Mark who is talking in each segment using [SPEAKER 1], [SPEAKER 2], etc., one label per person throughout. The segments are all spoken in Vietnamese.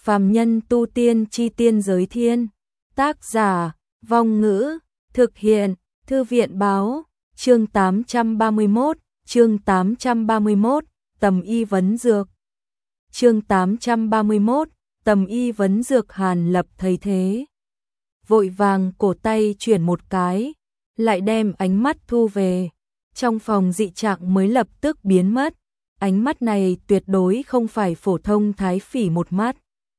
[SPEAKER 1] Phàm nhân tu tiên chi tiên giới thiên. Tác giả, Vong Ngữ, thực hiện, Thư viện báo, chương 831, Tầm y vấn dược. Chương 831, Tầm y vấn dược. Hàn Lập thấy thế, vội vàng cổ tay chuyển một cái, lại đem ánh mắt thu về. Trong phòng dị trạng mới lập tức biến mất. Ánh mắt này tuyệt đối không phải phổ thông thái phỉ một mắt,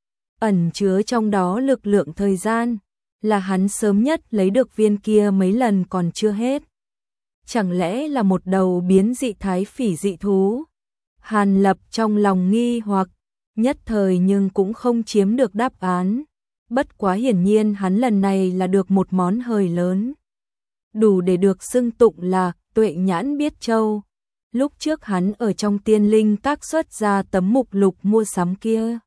[SPEAKER 1] ẩn chứa trong đó lực lượng thời gian, là hắn sớm nhất lấy được viên kia mấy lần còn chưa hết. Chẳng lẽ là một đầu biến dị thái phỉ dị thú? Hàn Lập trong lòng nghi hoặc, nhất thời nhưng cũng không chiếm được đáp án. Bất quá hiển nhiên hắn lần này là được một món hời lớn, đủ để được xưng tụng là tuệ nhãn biết châu. Lúc trước hắn ở trong tiên linh các xuất ra tấm mục lục mua sắm kia,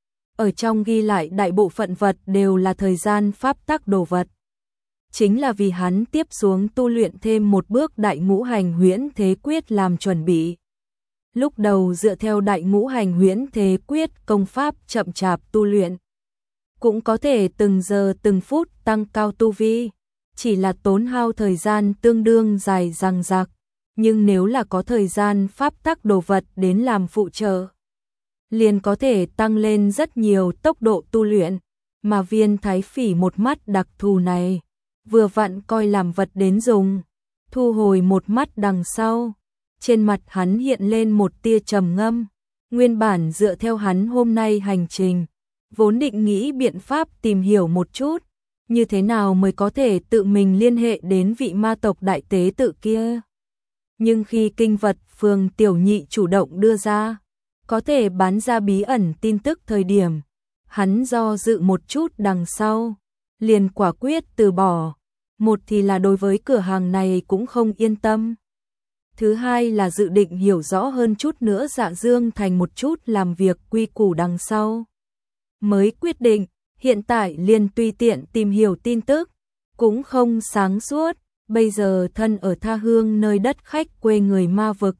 [SPEAKER 1] ở trong ghi lại đại bộ phận vật đều là thời gian pháp tắc đồ vật. Chính là vì hắn tiếp xuống tu luyện thêm một bước đại ngũ hành huyễn thế quyết làm chuẩn bị. Lúc đầu dựa theo đại ngũ hành huyễn thế quyết công pháp chậm chạp tu luyện, cũng có thể từng giờ từng phút tăng cao tu vi, chỉ là tốn hao thời gian tương đương dài dằng dặc. Nhưng nếu là có thời gian pháp tắc đồ vật đến làm phụ trợ, liền có thể tăng lên rất nhiều tốc độ tu luyện. Mà viên thái phỉ một mắt đặc thù này, vừa vặn coi làm vật đến dùng. Thu hồi một mắt đằng sau, trên mặt hắn hiện lên một tia trầm ngâm. Nguyên bản dựa theo hắn hôm nay hành trình, vốn định nghĩ biện pháp tìm hiểu một chút, như thế nào mới có thể tự mình liên hệ đến vị ma tộc đại tế tự kia. Nhưng khi kinh vật Phường Tiểu Nhị chủ động đưa ra, có thể bán ra bí ẩn tin tức thời điểm, hắn do dự một chút đằng sau, liền quả quyết từ bỏ. Một thì là đối với cửa hàng này cũng không yên tâm. Thứ hai là dự định hiểu rõ hơn chút nữa Dạ Dương Thành một chút làm việc quy củ đằng sau. Mới quyết định, hiện tại liền tùy tiện tìm hiểu tin tức, cũng không sáng suốt. Bây giờ thân ở tha hương nơi đất khách quê người ma vực,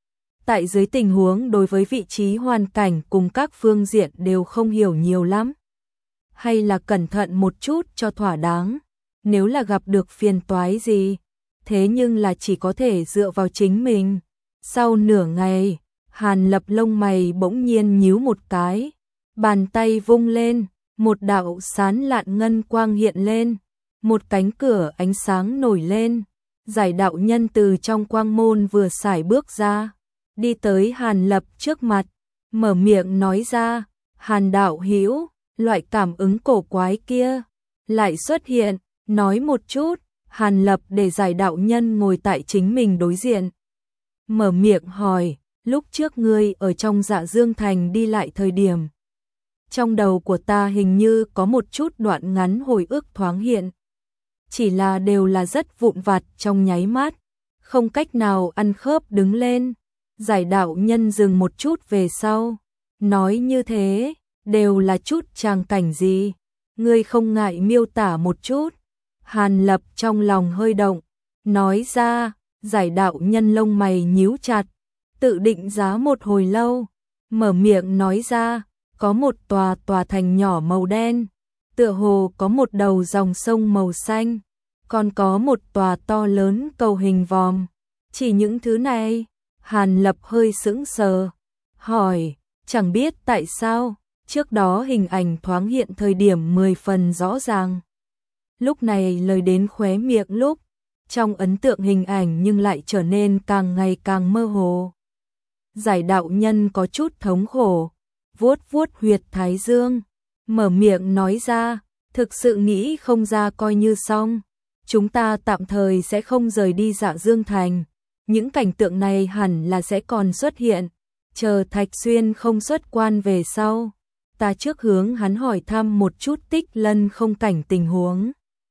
[SPEAKER 1] tại dưới tình huống đối với vị trí hoàn cảnh cùng các phương diện đều không hiểu nhiều lắm, hay là cẩn thận một chút cho thỏa đáng. Nếu là gặp được phiền toái gì, thế nhưng là chỉ có thể dựa vào chính mình. Sau nửa ngày, Hàn Lập lông mày bỗng nhiên nhíu một cái, bàn tay vung lên, một đạo sán lạn ngân quang hiện lên. Một cánh cửa ánh sáng nổi lên, Giải đạo nhân từ trong quang môn vừa sải bước ra, đi tới Hàn Lập trước mặt, mở miệng nói ra, Hàn đạo hữu, loại cảm ứng cổ quái kia lại xuất hiện, nói một chút. Hàn Lập để Giải đạo nhân ngồi tại chính mình đối diện, mở miệng hỏi, lúc trước ngươi ở trong Dạ Dương Thành đi lại thời điểm, trong đầu của ta hình như có một chút đoạn ngắn hồi ức thoáng hiện. Chỉ là đều là rất vụn vặt trong nháy mắt, không cách nào ăn khớp đứng lên. Giải đạo nhân dừng một chút về sau, nói như thế, đều là chút tràng cảnh gì, ngươi không ngại miêu tả một chút. Hàn Lập trong lòng hơi động, nói ra. Giải đạo nhân lông mày nhíu chặt, tự định giá một hồi lâu, mở miệng nói ra, có một tòa thành nhỏ màu đen, tựa hồ có một đầu dòng sông màu xanh, còn có một tòa to lớn cầu hình vòm. Chỉ những thứ này? Hàn Lập hơi sững sờ, hỏi, chẳng biết tại sao, trước đó hình ảnh thoáng hiện thời điểm 10 phần rõ ràng. Lúc này lời đến khóe miệng lúc, trong ấn tượng hình ảnh nhưng lại trở nên càng ngày càng mơ hồ. Giải đạo nhân có chút thống khổ, vuốt vuốt huyệt thái dương, mở miệng nói ra, thực sự nghĩ không ra coi như xong. Chúng ta tạm thời sẽ không rời đi Dạ Dương Thành. Những cảnh tượng này hẳn là sẽ còn xuất hiện. Chờ Thạch Xuyên không xuất quan về sau, ta trước hướng hắn hỏi thăm một chút Tích Lân không cảnh tình huống.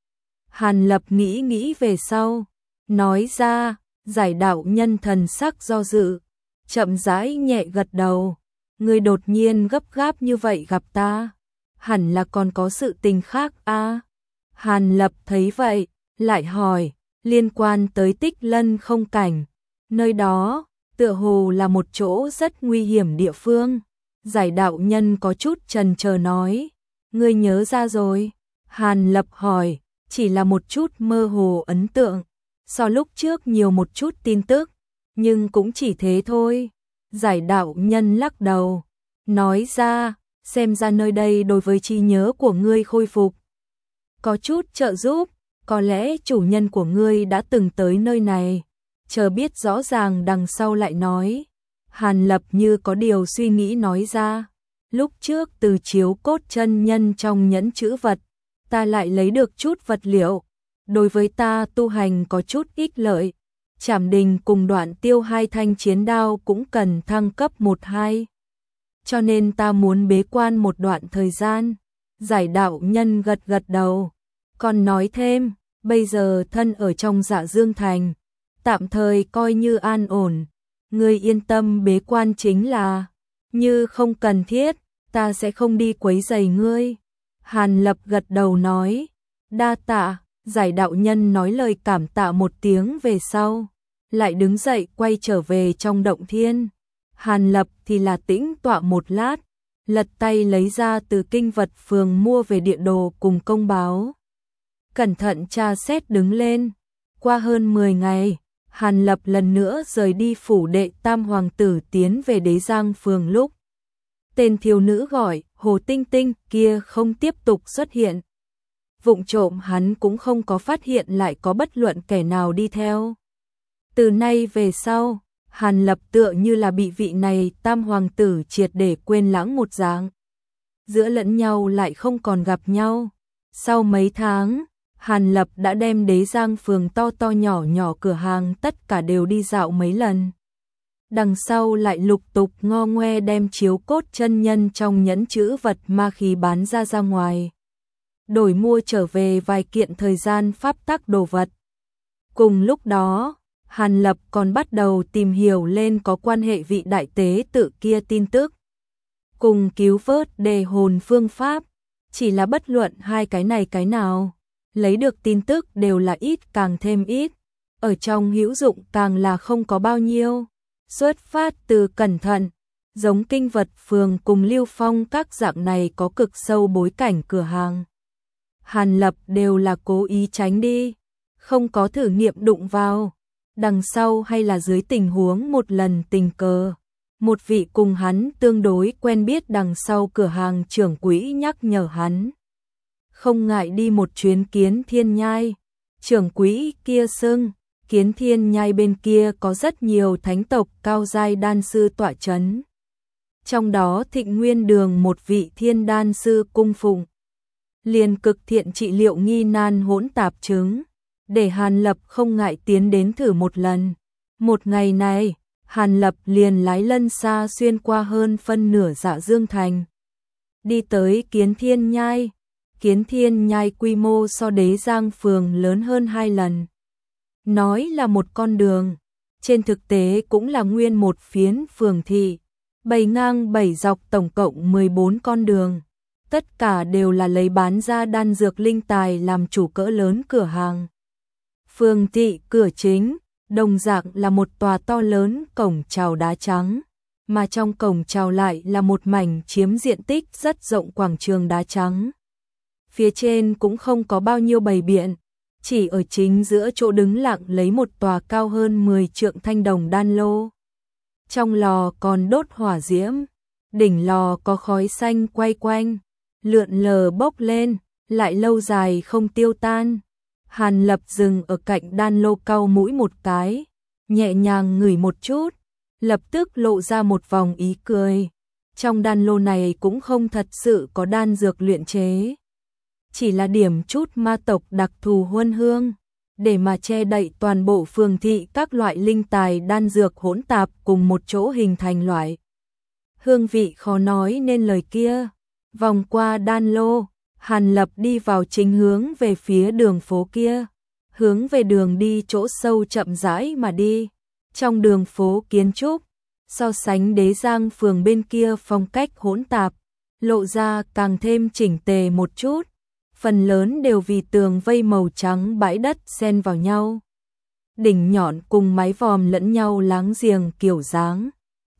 [SPEAKER 1] Hàn Lập nghĩ về sau, nói ra. Giải đạo nhân thần sắc do dự, chậm rãi nhẹ gật đầu. Ngươi đột nhiên gấp gáp như vậy gặp ta, hẳn là còn có sự tình khác a. Hàn Lập thấy vậy, lại hỏi, liên quan tới Tích Lân không cảnh, nơi đó tựa hồ là một chỗ rất nguy hiểm địa phương. Giải đạo nhân có chút chần chờ nói, ngươi nhớ ra rồi? Hàn Lập hỏi, chỉ là một chút mơ hồ ấn tượng, so lúc trước nhiều một chút tin tức, nhưng cũng chỉ thế thôi. Giải đạo nhân lắc đầu, nói ra, xem ra nơi đây đối với trí nhớ của ngươi khôi phục có chút trợ giúp, có lẽ chủ nhân của ngươi đã từng tới nơi này, chờ biết rõ ràng đằng sau lại nói. Hàn Lập như có điều suy nghĩ nói ra, lúc trước từ chiếu cốt chân nhân trong nhẫn chữ vật, ta lại lấy được chút vật liệu, đối với ta tu hành có chút ích lợi. Trảm Đình cùng Đoạn Tiêu hai thanh chiến đao cũng cần thăng cấp 1-2, cho nên ta muốn bế quan một đoạn thời gian. Giải đạo nhân gật gật đầu, còn nói thêm, bây giờ thân ở trong Dạ Dương Thành, tạm thời coi như an ổn, ngươi yên tâm bế quan chính là, như không cần thiết, ta sẽ không đi quấy rầy ngươi. Hàn Lập gật đầu nói, đa tạ. Giải đạo nhân nói lời cảm tạ một tiếng về sau, lại đứng dậy quay trở về trong động thiên. Hàn Lập thì là tĩnh tọa một lát, lật tay lấy ra từ kinh vật phường mua về địa đồ cùng công báo. Cẩn thận tra xét đứng lên. Qua hơn 10 ngày, Hàn Lập lần nữa rời đi phủ đệ tam hoàng tử tiến về Đế Giang phường lúc. Tên thiếu nữ gọi Hồ Tinh Tinh kia không tiếp tục xuất hiện. Vụng trộm hắn cũng không có phát hiện lại có bất luận kẻ nào đi theo. Từ nay về sau, Hàn Lập tựa như là bị vị này tam hoàng tử triệt để quên lãng một dạng. Giữa lẫn nhau lại không còn gặp nhau. Sau mấy tháng, Hàn Lập đã đem Đế Giang phường to to nhỏ nhỏ cửa hàng tất cả đều đi dạo mấy lần. Đằng sau lại lục tục ngo ngoe đem chiếu cốt chân nhân trong nhẫn chữ vật ma khí bán ra ngoài. Đổi mua trở về vài kiện thời gian pháp tắc đồ vật. Cùng lúc đó, Hàn Lập còn bắt đầu tìm hiểu lên có quan hệ vị đại tế tự kia tin tức. Cùng cứu vớt đề hồn phương pháp, chỉ là bất luận hai cái này cái nào, lấy được tin tức đều là ít càng thêm ít, ở trong hữu dụng càng là không có bao nhiêu. Xuất phát từ cẩn thận, giống kinh vật phường cùng Lưu Phong các dạng này có cực sâu bối cảnh cửa hàng. Hàn Lập đều là cố ý tránh đi, không có thử nghiệm đụng vào. Đằng sau hay là dưới tình huống một lần tình cờ, một vị cùng hắn tương đối quen biết đằng sau cửa hàng trưởng quỹ nhắc nhở hắn. Không ngại đi một chuyến Kiến Thiên Nhai. Trưởng quỹ kia xưng, Kiến Thiên Nhai bên kia có rất nhiều thánh tộc cao giai đan sư tọa chấn. Trong đó Thịnh Nguyên Đường một vị thiên đan sư cung phụng. Liền cực thiện trị liệu nghi nan hỗn tạp chứng, để Hàn Lập không ngại tiến đến thử một lần. Một ngày này, Hàn Lập liền lái lân xa xuyên qua hơn phân nửa Dạ Dương Thành. Đi tới Kiến Thiên Nhai. Kiến Thiên Nhai quy mô so Đế Giang phường lớn hơn 2 lần. Nói là một con đường, trên thực tế cũng là nguyên một phiến phường thị, 7 ngang 7 dọc tổng cộng 14 con đường. Tất cả đều là lấy bán ra đan dược linh tài làm chủ cỡ lớn cửa hàng. Phường thị cửa chính, đồng dạng là một tòa to lớn cổng chào đá trắng, mà trong cổng chào lại là một mảnh chiếm diện tích rất rộng quảng trường đá trắng. Phía trên cũng không có bao nhiêu bày biện, chỉ ở chính giữa chỗ đứng lặng lấy một tòa cao hơn 10 trượng thanh đồng đan lô. Trong lò còn đốt hỏa diễm, đỉnh lò có khói xanh quay quanh, lượn lờ bốc lên, lại lâu dài không tiêu tan. Hàn Lập dừng ở cạnh đan lô cau mũi một cái, nhẹ nhàng ngửi một chút, lập tức lộ ra một vòng ý cười. Trong đan lô này cũng không thật sự có đan dược luyện chế, chỉ là điểm chút ma tộc đặc thù huân hương, để mà che đậy toàn bộ phường thị các loại linh tài đan dược hỗn tạp cùng một chỗ hình thành loại. Hương vị khó nói nên lời kia. Vòng qua đan lô, Hàn Lập đi vào chính hướng về phía đường phố kia, hướng về đường đi chỗ sâu chậm rãi mà đi. Trong đường phố kiến trúc, so sánh Đế Giang phường bên kia phong cách hỗn tạp, lộ ra càng thêm chỉnh tề một chút, phần lớn đều vì tường vây màu trắng bãi đất xen vào nhau. Đỉnh nhọn cùng mái vòm lẫn nhau láng giềng kiểu dáng.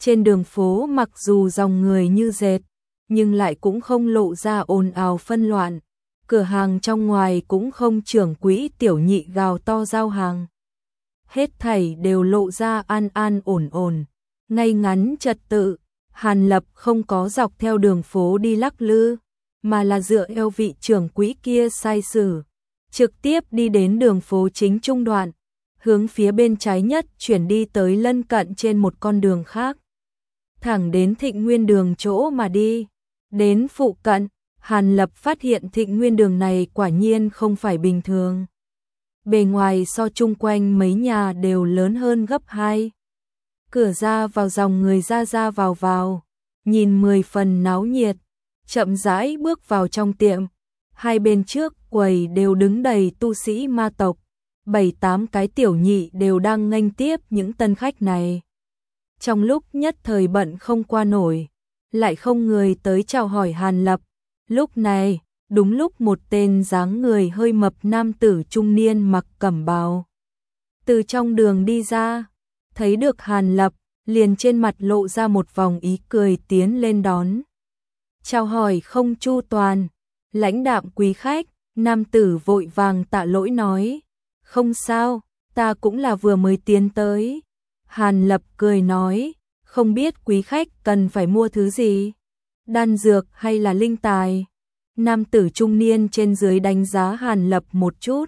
[SPEAKER 1] Trên đường phố mặc dù dòng người như dệt, nhưng lại cũng không lộ ra ồn ào phân loạn. Cửa hàng trong ngoài cũng không trưởng quỹ tiểu nhị gào to giao hàng. Hết thảy đều lộ ra an an ổn ổn, ngay ngắn trật tự. Hàn Lập không có dọc theo đường phố đi lắc lư, mà là dựa theo vị trưởng quỹ kia sai sử, trực tiếp đi đến đường phố chính trung đoạn, hướng phía bên trái nhất chuyển đi tới lân cận trên một con đường khác. Thẳng đến Thịnh Nguyên Đường chỗ mà đi. Đến phụ cận, Hàn Lập phát hiện Thịnh Nguyên Đường này quả nhiên không phải bình thường. Bề ngoài so chung quanh mấy nhà đều lớn hơn gấp 2. Cửa ra vào dòng người ra vào, nhìn 10 phần náo nhiệt, chậm rãi bước vào trong tiệm. Hai bên trước quầy đều đứng đầy tu sĩ ma tộc, 7-8 cái tiểu nhị đều đang nghênh tiếp những tân khách này. Trong lúc nhất thời bận không qua nổi, lại không người tới chào hỏi Hàn Lập. Lúc này, đúng lúc một tên dáng người hơi mập nam tử trung niên mặc cẩm bào từ trong đường đi ra, thấy được Hàn Lập, liền trên mặt lộ ra một vòng ý cười tiến lên đón. Chào hỏi không chu toàn, lãnh đạm quý khách, nam tử vội vàng tạ lỗi nói, không sao, ta cũng là vừa mới tiến tới. Hàn Lập cười nói, không biết quý khách cần phải mua thứ gì, đan dược hay là linh tài. Nam tử trung niên trên dưới đánh giá Hàn Lập một chút,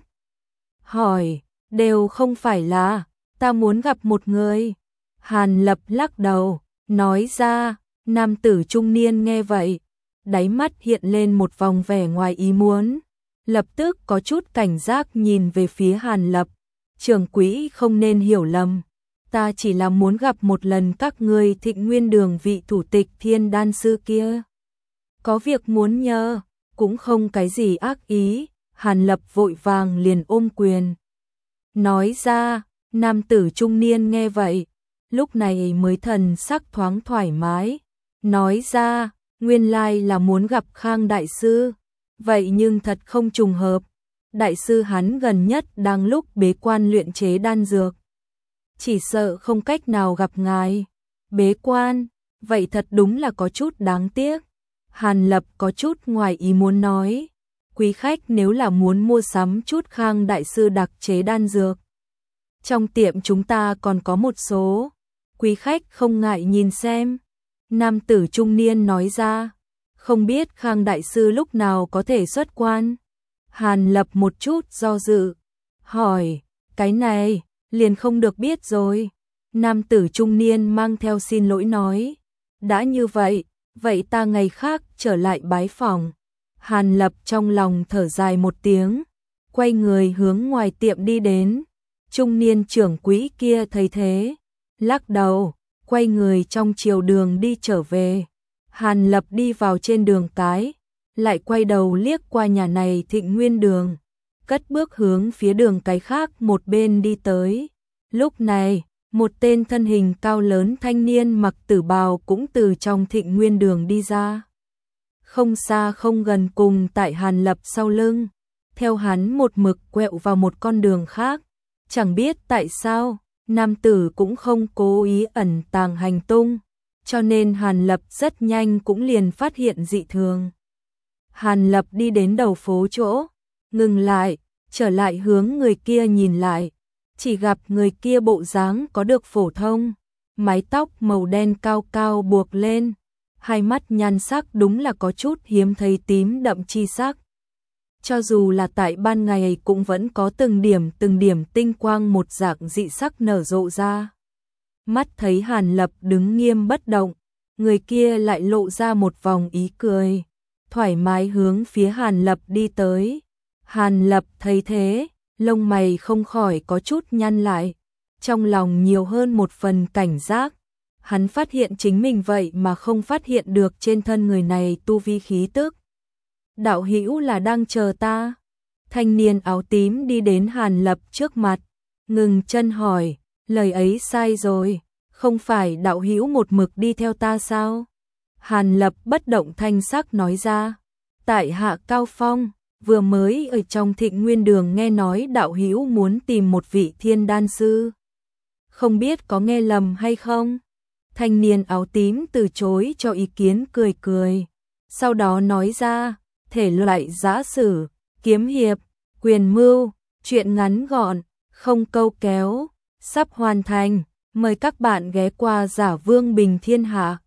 [SPEAKER 1] hỏi, đều không phải là, ta muốn gặp một người. Hàn Lập lắc đầu, nói ra. Nam tử trung niên nghe vậy, đáy mắt hiện lên một vòng vẻ ngoài ý muốn, lập tức có chút cảnh giác nhìn về phía Hàn Lập. Trưởng quỹ không nên hiểu lầm, ta chỉ là muốn gặp một lần các ngươi Thịnh Nguyên Đường vị thủ tịch Thiên Đan sư kia. Có việc muốn nhờ, cũng không cái gì ác ý. Hàn Lập vội vàng liền ôm quyền, nói ra. Nam tử trung niên nghe vậy, lúc này mới thần sắc thoáng thoải mái, nói ra, nguyên lai là muốn gặp Khang đại sư. Vậy nhưng thật không trùng hợp, đại sư hắn gần nhất đang lúc bế quan luyện chế đan dược, chỉ sợ không cách nào gặp ngài. Bế quan, vậy thật đúng là có chút đáng tiếc. Hàn Lập có chút ngoài ý muốn nói, quý khách nếu là muốn mua sắm chút Khang đại sư đặc chế đan dược, trong tiệm chúng ta còn có một số, quý khách không ngại nhìn xem. Nam tử trung niên nói ra, không biết Khang đại sư lúc nào có thể xuất quan. Hàn Lập một chút do dự, hỏi, cái này liền không được biết rồi. Nam tử trung niên mang theo xin lỗi nói, đã như vậy, vậy ta ngày khác trở lại bái phỏng. Hàn Lập trong lòng thở dài một tiếng, quay người hướng ngoài tiệm đi đến. Trung niên trưởng quỹ kia thấy thế, lắc đầu, quay người trong chiều đường đi trở về. Hàn Lập đi vào trên đường cái, lại quay đầu liếc qua nhà này Thịnh Nguyên Đường, cất bước hướng phía đường cái khác một bên đi tới. Lúc này, một tên thân hình cao lớn thanh niên mặc tử bào cũng từ trong Thịnh Nguyên Đường đi ra. Không xa không gần cùng tại Hàn Lập sau lưng, theo hắn một mực quẹo vào một con đường khác. Chẳng biết tại sao, nam tử cũng không cố ý ẩn tàng hành tung, cho nên Hàn Lập rất nhanh cũng liền phát hiện dị thường. Hàn Lập đi đến đầu phố chỗ, ngừng lại, trở lại hướng người kia nhìn lại, chỉ gặp người kia bộ dáng có được phổ thông, mái tóc màu đen cao cao buộc lên, hai mắt nhan sắc đúng là có chút hiếm thấy tím đậm chi sắc. Cho dù là tại ban ngày cũng vẫn có từng điểm tinh quang một dạng dị sắc nở rộ ra. Mắt thấy Hàn Lập đứng nghiêm bất động, người kia lại lộ ra một vòng ý cười, thoải mái hướng phía Hàn Lập đi tới. Hàn Lập thấy thế, lông mày không khỏi có chút nhăn lại, trong lòng nhiều hơn một phần cảnh giác. Hắn phát hiện chính mình vậy mà không phát hiện được trên thân người này tu vi khí tức. Đạo hữu là đang chờ ta. Thanh niên áo tím đi đến Hàn Lập trước mặt, ngừng chân hỏi, lời ấy sai rồi, không phải đạo hữu một mực đi theo ta sao? Hàn Lập bất động thanh sắc nói ra, tại hạ Cao Phong, vừa mới ở trong Thịnh Nguyên Đường nghe nói đạo hữu muốn tìm một vị thiên đan sư. Không biết có nghe lầm hay không? Thanh niên áo tím từ chối cho ý kiến cười cười. Sau đó nói ra, thể loại giã sử, kiếm hiệp, quyền mưu, truyện ngắn gọn, không câu kéo, sắp hoàn thành. Mời các bạn ghé qua Giả Vương Bình Thiên Hạ.